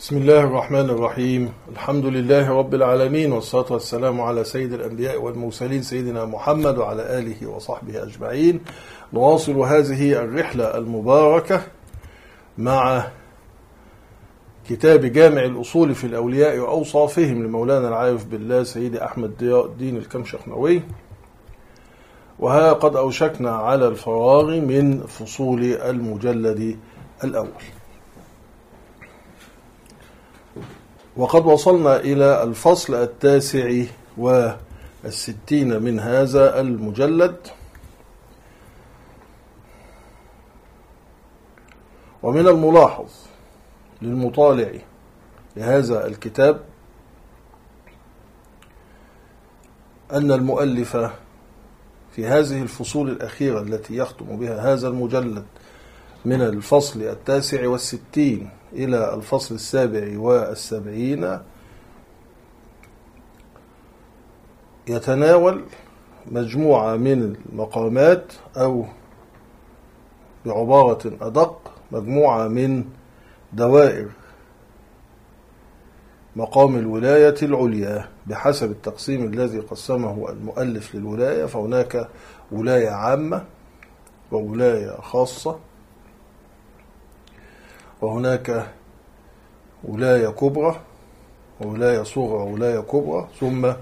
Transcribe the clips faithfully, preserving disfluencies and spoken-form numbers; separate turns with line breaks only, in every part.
بسم الله الرحمن الرحيم. الحمد لله رب العالمين، والصلاة والسلام على سيد الأنبياء والمرسلين سيدنا محمد وعلى آله وصحبه أجمعين. نواصل هذه الرحلة المباركة مع كتاب جامع الأصول في الأولياء وأوصافهم لمولانا العارف بالله سيدي أحمد ضياء الدين الكمشخنوي، وها قد أوشكنا على الفراغ من فصول المجلد الأول، وقد وصلنا إلى الفصل التاسع والستين من هذا المجلد. ومن الملاحظ للمطالع لهذا الكتاب أن المؤلف في هذه الفصول الأخيرة التي يختم بها هذا المجلد من الفصل التاسع والستين إلى الفصل السابع والسبعين يتناول مجموعة من المقامات، أو بعبارة أدق مجموعة من دوائر مقام الولاية العليا بحسب التقسيم الذي قسمه المؤلف للولاية. فهناك ولاية عامة وولاية خاصة، وهناك ولاية كبرى وولاية صغرى وولاية كبرى، ثم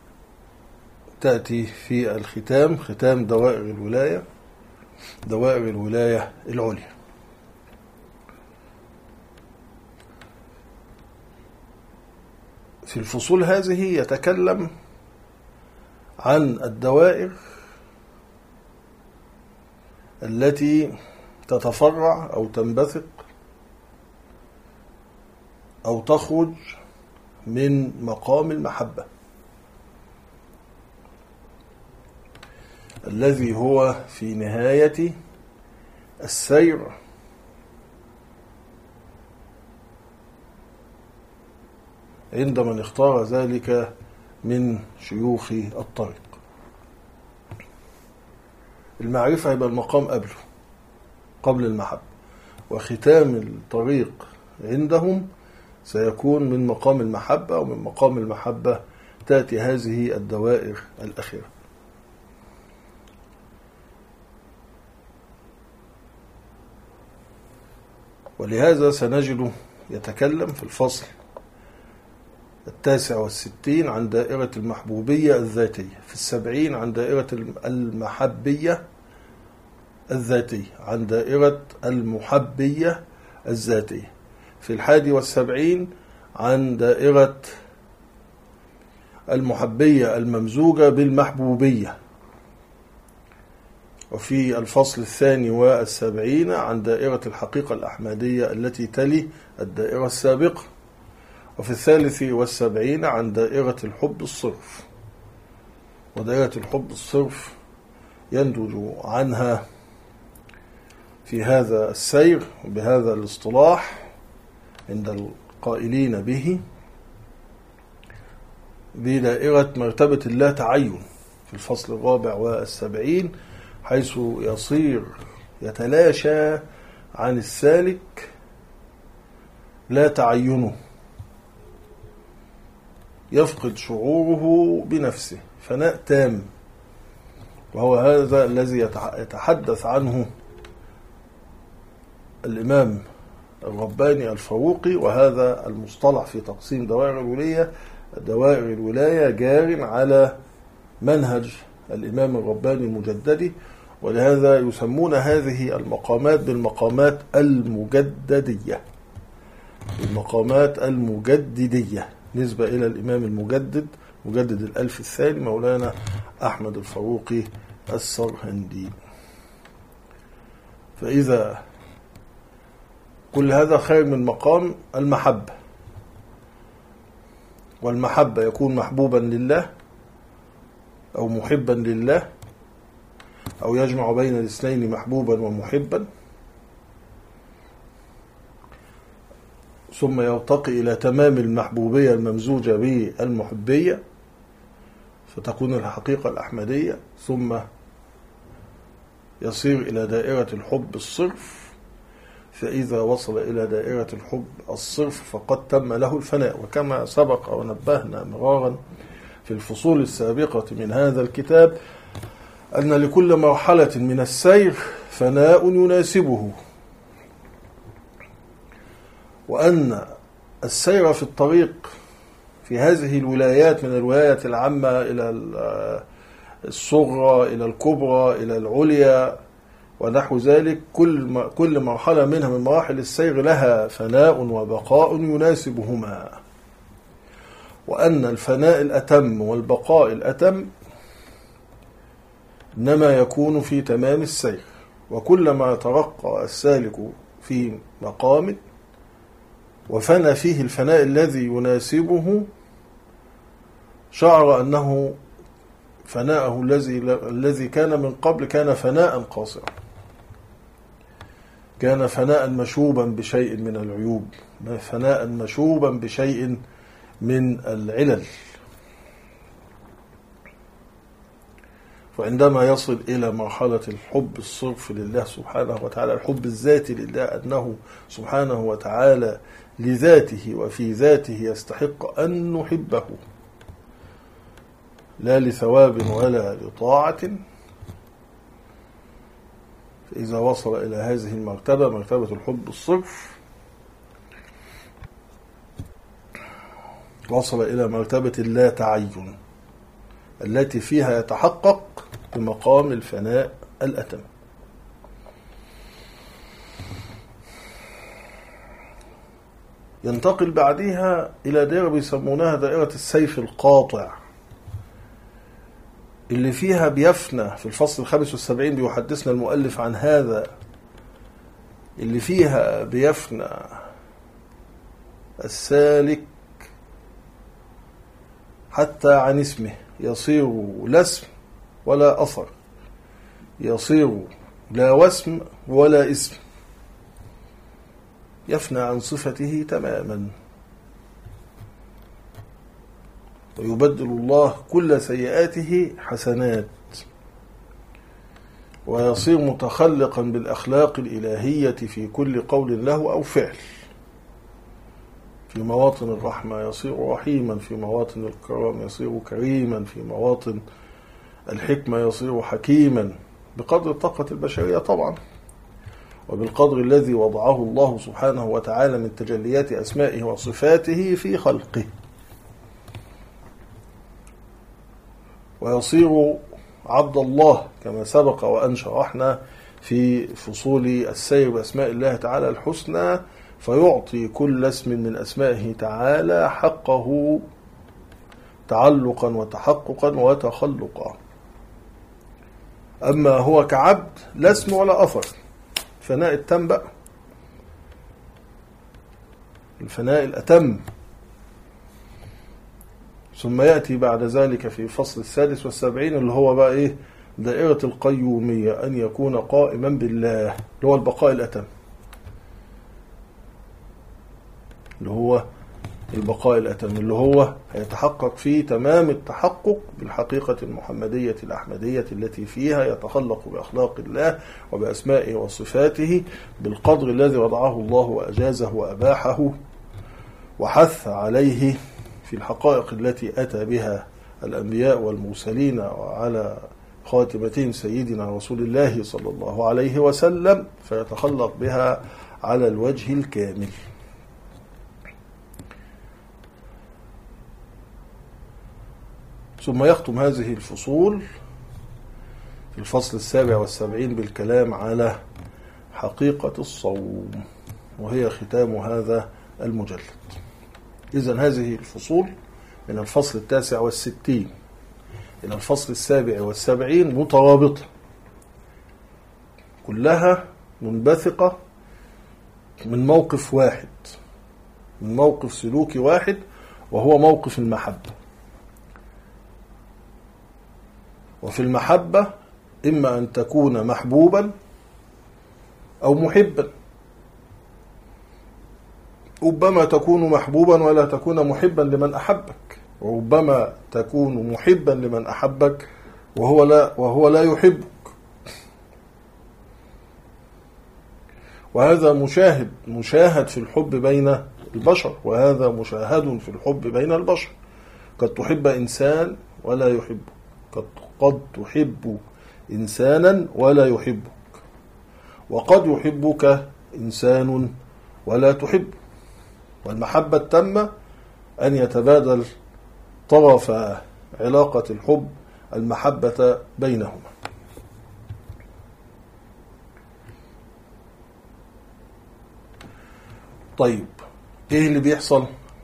تأتي في الختام ختام دوائر الولاية دوائر الولاية العليا. في الفصول هذه يتكلم عن الدوائر التي تتفرع أو تنبثق أو تخرج من مقام المحبة الذي هو في نهاية السير عند من اختار ذلك من شيوخ الطريق. المعرفة يبقى المقام قبله قبل المحبة، وختام الطريق عندهم سيكون من مقام المحبة، ومن مقام المحبة تأتي هذه الدوائر الأخيرة. ولهذا سنجد يتكلم في الفصل التاسع والستين عن دائرة المحبوبية الذاتية، في السبعين عن دائرة المحبية الذاتية، عن دائرة المحبية الذاتية، في الحادي والسبعين عن دائرة المحبية الممزوجة بالمحبوبية، وفي الفصل الثاني والسبعين عن دائرة الحقيقة الأحمدية التي تلي الدائرة السابقة، وفي الثالث والسبعين عن دائرة الحب الصرف. ودائرة الحب الصرف ينتج عنها في هذا السير بهذا الاصطلاح عند القائلين به بدائرة مرتبة اللا تعين في الفصل الرابع والسبعين، حيث يصير يتلاشى عن السالك لا تعينه، يفقد شعوره بنفسه فناء تام، وهو هذا الذي يتحدث عنه الإمام الرباني الفاروقي. وهذا المصطلح في تقسيم دوائر الولاية دوائر الولاية جار على منهج الإمام الرباني المجددي، ولهذا يسمون هذه المقامات بالمقامات المجددية المقامات المجددية نسبة إلى الإمام المجدد مجدد الألف الثاني مولانا أحمد الفاروقي السرهندي. فإذا كل هذا خير من مقام المحبة، والمحبة يكون محبوبا لله أو محبا لله، أو يجمع بين الاثنين محبوبا ومحبا، ثم يرتقي إلى تمام المحبوبية الممزوجة بالمحبية فتكون الحقيقة الأحمدية، ثم يصير إلى دائرة الحب الصرف، فإذا وصل إلى دائرة الحب الصرف فقد تم له الفناء. وكما سبق ونبهنا مرارا في الفصول السابقة من هذا الكتاب أن لكل مرحلة من السير فناء يناسبه، وأن السير في الطريق في هذه الولايات من الولايات العامة إلى الصغرى إلى الكبرى إلى العليا ونحو ذلك، كل كل مرحلة منها من مراحل السير لها فناء وبقاء يناسبهما، وأن الفناء الأتم والبقاء الأتم إنما يكون في تمام السير. وكلما ترقى السالك في مقام وفنى فيه الفناء الذي يناسبه شعر أنه فناءه الذي الذي كان من قبل كان فناء قاصرا، كان فناء مشوبا بشيء من العيوب، فناء مشوبا بشيء من العلل. وعندما يصل إلى مرحلة الحب الصرف لله سبحانه وتعالى، الحب الذاتي لله، أنه سبحانه وتعالى لذاته وفي ذاته يستحق أن نحبه لا لثواب ولا لطاعة، فإذا وصل إلى هذه المرتبة مرتبة الحب الصرف وصل إلى مرتبة اللا تعين التي فيها يتحقق بمقام الفناء الأتم. ينتقل بعدها إلى دائرة بيسمونها دائرة السيف القاطع، اللي فيها بيفنى في الفصل الخامس والسبعين بيحدثنا المؤلف عن هذا، اللي فيها بيفنى السالك حتى عن اسمه، يصير لا اسم ولا أثر، يصير لا واسم ولا اسم، يفنى عن صفته تماما، ويبدل الله كل سيئاته حسنات، ويصير متخلقا بالأخلاق الإلهية في كل قول له أو فعل. في مواطن الرحمة يصير رحيما، في مواطن الكرام يصير كريما، في مواطن الحكمة يصير حكيما، بقدر الطاقة البشرية طبعا، وبالقدر الذي وضعه الله سبحانه وتعالى من تجليات أسمائه وصفاته في خلقه. ويصير عبد الله كما سبق وأن شرحنا في فصول السير بأسماء الله تعالى الحسنى، فيعطي كل اسم من أسمائه تعالى حقه تعلقا وتحققا وتخلقا. أما هو كعبد لا اسم ولا أثر، فناء التم بقى، الفناء الأتم. ثم يأتي بعد ذلك في فصل السادس والسبعين اللي هو بقى إيه؟ دائرة القيومية، أن يكون قائما بالله، اللي هو البقاء الأتم، اللي هو البقاء الأتم، اللي هو هيتحقق فيه تمام التحقق بالحقيقة المحمدية الأحمدية التي فيها يتخلق بأخلاق الله وبأسمائه وصفاته بالقدر الذي وضعه الله وأجازه وأباحه وحث عليه في الحقائق التي أتى بها الأنبياء والمرسلين، وعلى خاتمتين سيدنا رسول الله صلى الله عليه وسلم، فيتخلق بها على الوجه الكامل. ثم يختم هذه الفصول في الفصل السابع والسبعين بالكلام على حقيقة الصوم، وهي ختام هذا المجلد. إذن هذه الفصول من الفصل التاسع والستين إلى الفصل السابع والسبعين مترابطة، كلها منبثقة من موقف واحد، من موقف سلوكي واحد، وهو موقف المحبة. وفي المحبة إما أن تكون محبوبا أو محبا، ربما تكون محبوبا ولا تكون محبا لمن أحبك، وربما تكون محبا لمن أحبك وهو لا وهو لا يحبك، وهذا مشاهد مشاهد في الحب بين البشر، وهذا مشاهد في الحب بين البشر. قد تحب إنسان ولا يحبك، قد, قد تحب إنسانا ولا يحبك، وقد يحبك إنسان ولا تحب. والمحبة التامة أن يتبادل طرف علاقة الحب المحبة بينهما. طيب ايه اللي بيحصل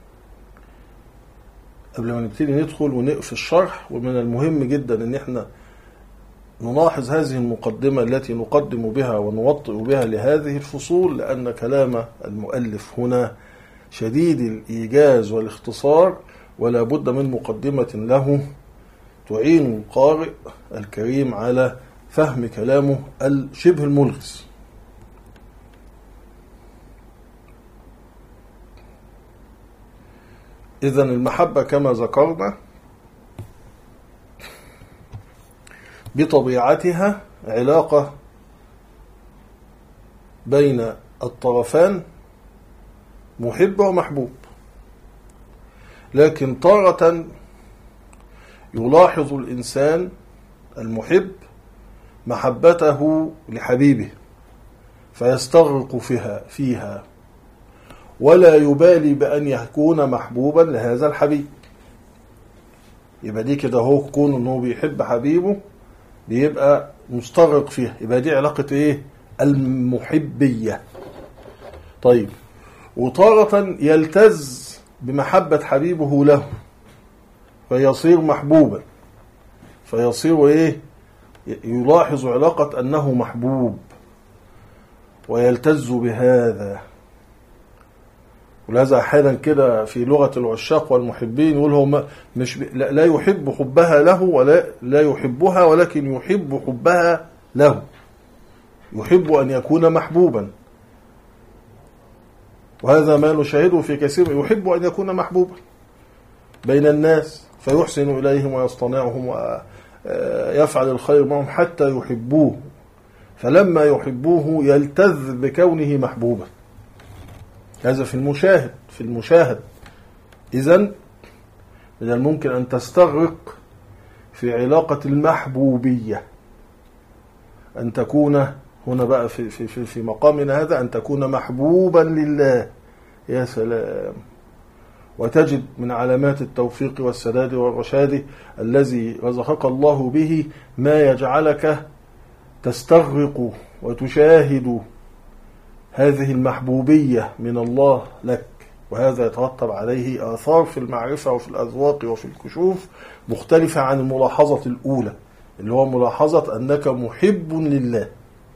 قبل ما نبتدي ندخل ونقف الشرح؟ ومن المهم جدا ان احنا نلاحظ هذه المقدمة التي نقدم بها ونوطئ بها لهذه الفصول، لأن كلام المؤلف هنا شديد الإيجاز والاختصار، ولا بد من مقدمة له تعين القارئ الكريم على فهم كلامه الشبه الملغز. إذن المحبة كما ذكرنا بطبيعتها علاقة بين الطرفان محب ومحبوب، لكن تارة يلاحظ الإنسان المحب محبته لحبيبه فيستغرق فيها فيها ولا يبالي بأن يكون محبوبا لهذا الحبيب. يبقى دي كده هو كون انه بيحب حبيبه بيبقى مستغرق فيها، يبقى دي علاقة ايه؟ المحبية. طيب وطارة يلتز بمحبة حبيبه له فيصير محبوبا، فيصير ايه؟ يلاحظ علاقة انه محبوب ويلتز بهذا. ولهذا احيانا كده في لغة العشاق والمحبين يقول هو مش لا يحب حبها له ولا لا يحبها، ولكن يحب حبها له، يحب ان يكون محبوبا. وهذا ما نشاهده في كثير، يحب ان يكون محبوبا بين الناس فيحسن اليهم ويصطنعهم ويفعل الخير معهم حتى يحبوه، فلما يحبوه يلتذ بكونه محبوبا. هذا في المشاهد في المشاهد إذن من الممكن أن تستغرق في علاقة المحبوبية، أن تكون هنا بقى في, في, في, في مقامنا هذا أن تكون محبوبا لله. يا سلام! وتجد من علامات التوفيق والسداد والرشاد الذي رزقك الله به ما يجعلك تستغرق وتشاهد هذه المحبوبية من الله لك، وهذا يترتب عليه آثار في المعرفة وفي الأذواق وفي الكشوف مختلفة عن الملاحظة الأولى اللي هو ملاحظة أنك محب لله.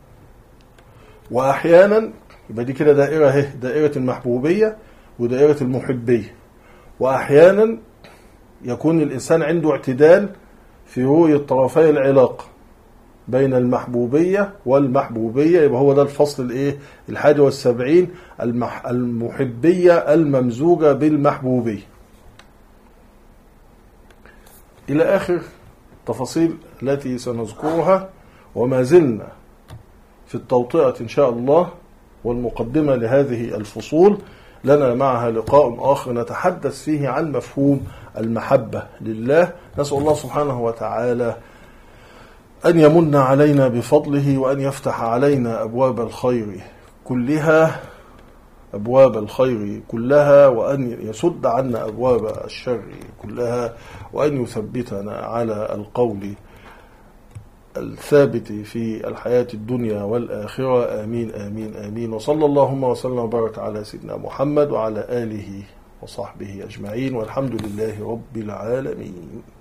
وأحيانا يبقى دي كده دائرة هي دائرة المحبوبية ودائرة المحبية. وأحيانا يكون الإنسان عنده اعتدال في رؤية طرفي العلاقة بين المحبوبية والمحبوبية، يبقى هو ده الفصل الايه الحادي والسبعين، المح المحبية الممزوجة بالمحبوبية، إلى آخر التفاصيل التي سنذكرها. وما زلنا في التوطئة إن شاء الله والمقدمة لهذه الفصول، لنا معها لقاء آخر نتحدث فيه عن مفهوم المحبة لله. نسأل الله سبحانه وتعالى أن يمن علينا بفضله وأن يفتح علينا أبواب الخير كلها أبواب الخير كلها وأن يسد عنا أبواب الشر كلها، وأن يثبتنا على القول الثابت في الحياة الدنيا والآخرة. آمين آمين آمين. وصلى اللهم وسلم وبارك على سيدنا محمد وعلى آله وصحبه أجمعين، والحمد لله رب العالمين.